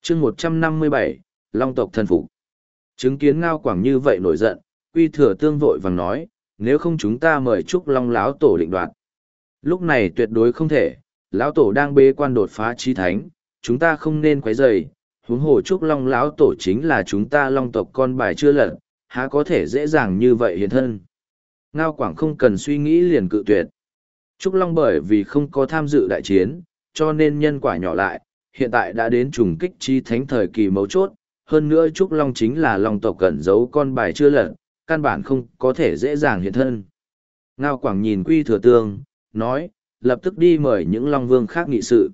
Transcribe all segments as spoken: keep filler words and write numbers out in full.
chương một trăm năm mươi bảy, Long tộc thần phục. Chứng kiến Ngao Quảng như vậy nổi giận, Quy Thừa Tương vội vàng nói, nếu không chúng ta mời Trúc Long lão tổ định đoạt. Lúc này tuyệt đối không thể, lão tổ đang bế quan đột phá chí thánh, chúng ta không nên quấy rầy. Huống hồ Trúc Long lão tổ chính là chúng ta Long tộc con bài chưa lật, há có thể dễ dàng như vậy hiện thân. Ngao Quảng không cần suy nghĩ liền cự tuyệt. Trúc Long bởi vì không có tham dự đại chiến, cho nên nhân quả nhỏ lại, hiện tại đã đến trùng kích chí thánh thời kỳ mấu chốt, hơn nữa Trúc Long chính là Long tộc cẩn giấu con bài chưa lật, căn bản không có thể dễ dàng hiện thân. Ngao Quảng nhìn Quy Thừa Tương, nói, lập tức đi mời những Long Vương khác nghị sự.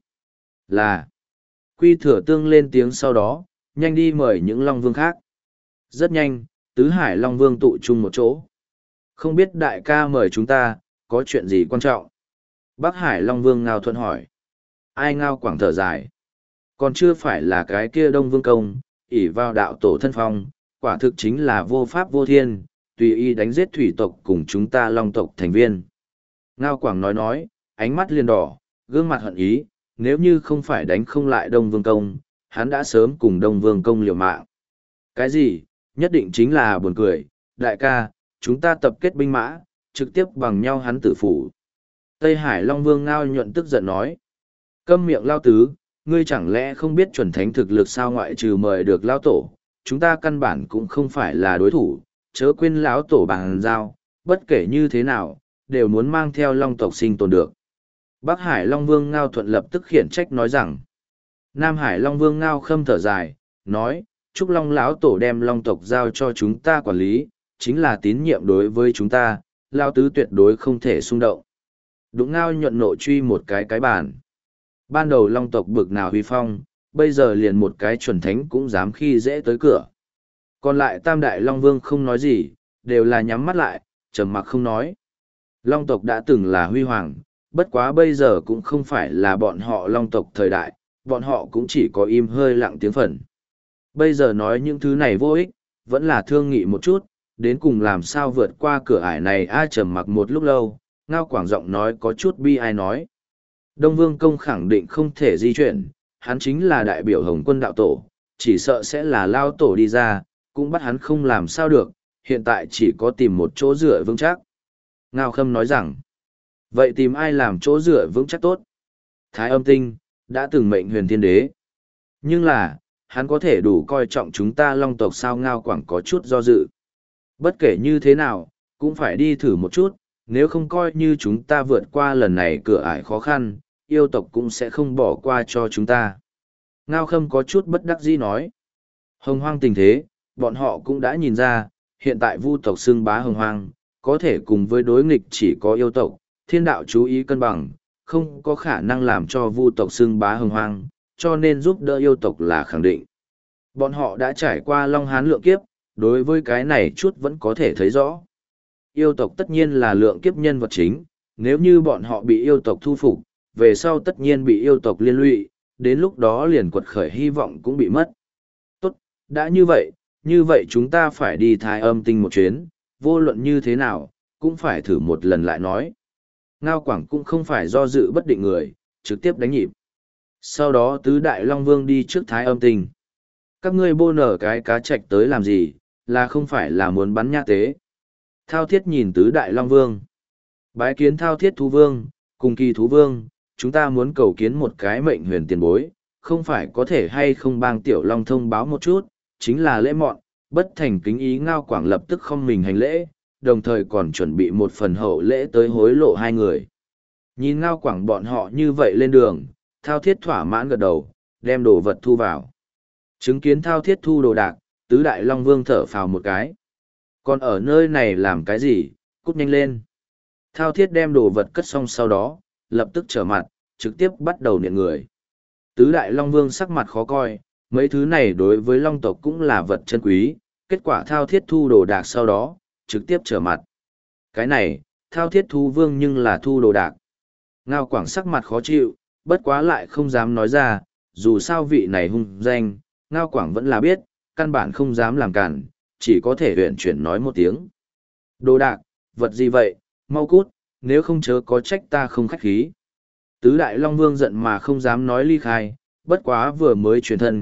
Là, Quy Thừa Tương lên tiếng sau đó, nhanh đi mời những Long Vương khác. Rất nhanh, Tứ Hải Long Vương tụ chung một chỗ. Không biết đại ca mời chúng ta, có chuyện gì quan trọng? Bắc Hải Long Vương Ngao Thuận hỏi. Ai? Ngao Quảng thở dài. Còn chưa phải là cái kia Đông Vương Công, ỷ vào đạo tổ thân phong, quả thực chính là vô pháp vô thiên, tùy ý đánh giết thủy tộc cùng chúng ta Long tộc thành viên. Ngao Quảng nói nói, ánh mắt liền đỏ, gương mặt hận ý, nếu như không phải đánh không lại Đông Vương Công, hắn đã sớm cùng Đông Vương Công liều mạng. Cái gì? Nhất định chính là buồn cười, đại ca, chúng ta tập kết binh mã, trực tiếp bằng nhau hắn tử phủ. Tây Hải Long Vương Ngao Nhuận tức giận nói. Câm miệng lao tứ, ngươi chẳng lẽ không biết chuẩn thánh thực lực sao ngoại trừ mời được lao tổ, chúng ta căn bản cũng không phải là đối thủ, chớ quên lão tổ bằng giao, bất kể như thế nào, đều muốn mang theo Long tộc sinh tồn được. Bắc Hải Long Vương Ngao Thuận lập tức khiển trách nói rằng, Nam Hải Long Vương Ngao Khâm thở dài, nói, chúc Long lão tổ đem Long tộc giao cho chúng ta quản lý, chính là tín nhiệm đối với chúng ta, lao tứ tuyệt đối không thể xung động. Đụng Ngao Nhuận nộ truy một cái cái bàn. Ban đầu Long tộc bực nào huy phong, bây giờ liền một cái chuẩn thánh cũng dám khi dễ tới cửa. Còn lại Tam Đại Long Vương không nói gì, đều là nhắm mắt lại, trầm mặc không nói. Long tộc đã từng là huy hoàng, bất quá bây giờ cũng không phải là bọn họ Long tộc thời đại, bọn họ cũng chỉ có im hơi lặng tiếng phần. Bây giờ nói những thứ này vô ích, vẫn là thương nghị một chút, đến cùng làm sao vượt qua cửa ải này. Ai trầm mặc một lúc lâu, Ngao Quảng giọng nói có chút bi ai nói. Đông Vương Công khẳng định không thể di chuyển, hắn chính là đại biểu Hồng Quân đạo tổ, chỉ sợ sẽ là lao tổ đi ra, cũng bắt hắn không làm sao được, hiện tại chỉ có tìm một chỗ dựa vững chắc. Ngao Khâm nói rằng, vậy tìm ai làm chỗ dựa vững chắc tốt? Thái Âm Tinh, đã từng mệnh huyền thiên đế. Nhưng là, hắn có thể đủ coi trọng chúng ta Long tộc sao? Ngao Quảng có chút do dự. Bất kể như thế nào, cũng phải đi thử một chút, nếu không coi như chúng ta vượt qua lần này cửa ải khó khăn, yêu tộc cũng sẽ không bỏ qua cho chúng ta. Ngao Khâm có chút bất đắc dĩ nói. Hồng hoang tình thế, bọn họ cũng đã nhìn ra, hiện tại vu tộc xưng bá hồng hoang, có thể cùng với đối nghịch chỉ có yêu tộc, thiên đạo chú ý cân bằng, không có khả năng làm cho vu tộc xưng bá hồng hoang, cho nên giúp đỡ yêu tộc là khẳng định. Bọn họ đã trải qua Long Hán lượng kiếp, đối với cái này chút vẫn có thể thấy rõ. Yêu tộc tất nhiên là lượng kiếp nhân vật chính, nếu như bọn họ bị yêu tộc thu phục, về sau tất nhiên bị yêu tộc liên lụy, đến lúc đó liền quật khởi hy vọng cũng bị mất. Tốt, đã như vậy, như vậy chúng ta phải đi Thái Âm Tinh một chuyến, vô luận như thế nào, cũng phải thử một lần lại nói. Ngao Quảng cũng không phải do dự bất định người, trực tiếp đánh nhịp. Sau đó tứ đại Long Vương đi trước Thái Âm Tinh. Các ngươi bô nở cái cá trạch tới làm gì, là không phải là muốn bắn nha tế. Thao Thiết nhìn tứ đại Long Vương. Bái kiến Thao Thiết Thú Vương, cùng Kỳ Thú Vương, chúng ta muốn cầu kiến một cái mệnh huyền tiền bối, không phải có thể hay không bang Tiểu Long thông báo một chút, chính là lễ mọn, bất thành kính ý. Ngao Quảng lập tức không mình hành lễ, đồng thời còn chuẩn bị một phần hậu lễ tới hối lộ hai người. Nhìn Ngao Quảng bọn họ như vậy lên đường, Thao Thiết thỏa mãn gật đầu, đem đồ vật thu vào. Chứng kiến Thao Thiết thu đồ đạc, tứ đại Long Vương thở phào một cái. Còn ở nơi này làm cái gì, cút nhanh lên. Thao Thiết đem đồ vật cất xong sau đó, lập tức trở mặt, trực tiếp bắt đầu niệm người. Tứ đại Long Vương sắc mặt khó coi, mấy thứ này đối với Long tộc cũng là vật chân quý, kết quả Thao Thiết thu đồ đạc sau đó, trực tiếp trở mặt. Cái này, Thao Thiết Thú Vương nhưng là thu đồ đạc. Ngao Quảng sắc mặt khó chịu, bất quá lại không dám nói ra, dù sao vị này hung danh, Ngao Quảng vẫn là biết, căn bản không dám làm cản, chỉ có thể huyện chuyển nói một tiếng. Đồ đạc, vật gì vậy, mau cút, nếu không chớ có trách ta không khách khí. Tứ đại Long Vương giận mà không dám nói ly khai, bất quá vừa mới truyền thân,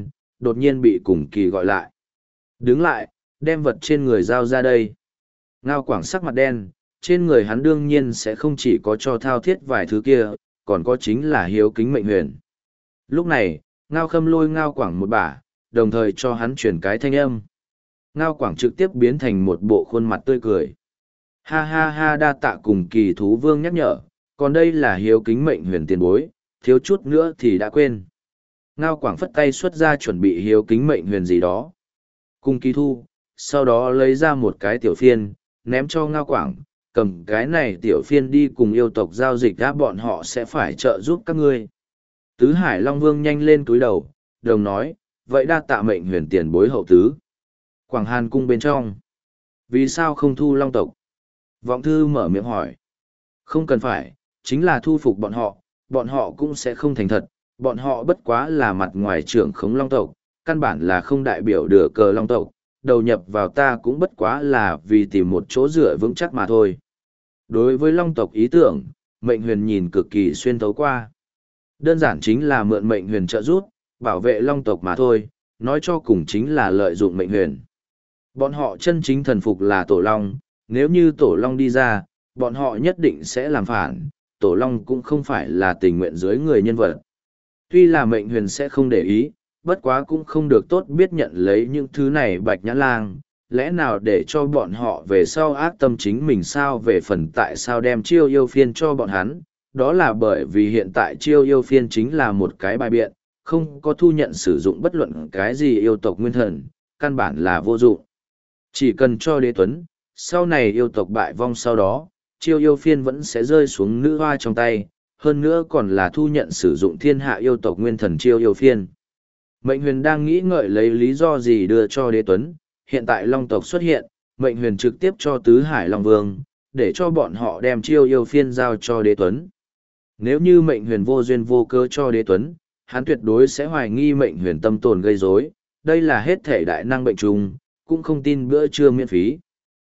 đột nhiên bị cùng kỳ gọi lại. Đứng lại, đem vật trên người giao ra đây. Ngao Quảng sắc mặt đen, trên người hắn đương nhiên sẽ không chỉ có cho thao thiết vài thứ kia, còn có chính là hiếu kính mệnh huyền. Lúc này, Ngao Khâm lôi Ngao Quảng một bả, đồng thời cho hắn chuyển cái thanh âm. Ngao Quảng trực tiếp biến thành một bộ khuôn mặt tươi cười. Ha ha ha, đa tạ cùng kỳ thú vương nhắc nhở, còn đây là hiếu kính mệnh huyền tiền bối, thiếu chút nữa thì đã quên. Ngao Quảng phất tay xuất ra chuẩn bị hiếu kính mệnh huyền gì đó. Cùng kỳ thu, sau đó lấy ra một cái tiểu phiên, ném cho Ngao Quảng, cầm cái này tiểu phiên đi cùng yêu tộc giao dịch đã, bọn họ sẽ phải trợ giúp các ngươi. Tứ Hải Long Vương nhanh lên túi đầu, đồng nói, vậy đa tạ mệnh huyền tiền bối hậu tứ. Quảng Hàn cung bên trong. Vì sao không thu Long tộc? Vọng thư mở miệng hỏi. Không cần phải, chính là thu phục bọn họ, bọn họ cũng sẽ không thành thật, bọn họ bất quá là mặt ngoài trưởng khống Long tộc, căn bản là không đại biểu được cờ Long tộc, đầu nhập vào ta cũng bất quá là vì tìm một chỗ dựa vững chắc mà thôi. Đối với Long tộc ý tưởng, mệnh huyền nhìn cực kỳ xuyên thấu qua. Đơn giản chính là mượn mệnh huyền trợ giúp, bảo vệ Long tộc mà thôi, nói cho cùng chính là lợi dụng mệnh huyền. Bọn họ chân chính thần phục là Tổ Long, nếu như Tổ Long đi ra, bọn họ nhất định sẽ làm phản, Tổ Long cũng không phải là tình nguyện dưới người nhân vật. Tuy là mệnh huyền sẽ không để ý, bất quá cũng không được tốt biết nhận lấy những thứ này Bạch Nhã Lang, lẽ nào để cho bọn họ về sau ác tâm chính mình sao, về phần tại sao đem chiêu yêu phiên cho bọn hắn, đó là bởi vì hiện tại chiêu yêu phiên chính là một cái bài biện, không có thu nhận sử dụng bất luận cái gì yêu tộc nguyên thần, căn bản là vô dụng. Chỉ cần cho Đế Tuấn, sau này yêu tộc bại vong sau đó, chiêu yêu phiên vẫn sẽ rơi xuống nữ hoa trong tay, hơn nữa còn là thu nhận sử dụng thiên hạ yêu tộc nguyên thần chiêu yêu phiên. Mệnh huyền đang nghĩ ngợi lấy lý do gì đưa cho Đế Tuấn, hiện tại Long tộc xuất hiện, mệnh huyền trực tiếp cho Tứ Hải Long Vương, để cho bọn họ đem chiêu yêu phiên giao cho Đế Tuấn. Nếu như mệnh huyền vô duyên vô cớ cho Đế Tuấn, hắn tuyệt đối sẽ hoài nghi mệnh huyền tâm tồn gây rối, đây là hết thể đại năng bệnh trùng, cũng không tin bữa trưa miễn phí.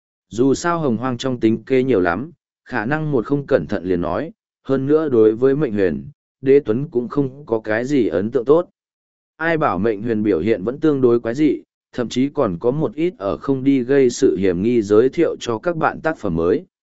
Dù sao hồng hoang trong tính kê nhiều lắm, khả năng một không cẩn thận liền nói, hơn nữa đối với mệnh huyền, Đế Tuấn cũng không có cái gì ấn tượng tốt. Ai bảo mệnh huyền biểu hiện vẫn tương đối quái dị, thậm chí còn có một ít ở không đi gây sự hiểm nghi giới thiệu cho các bạn tác phẩm mới.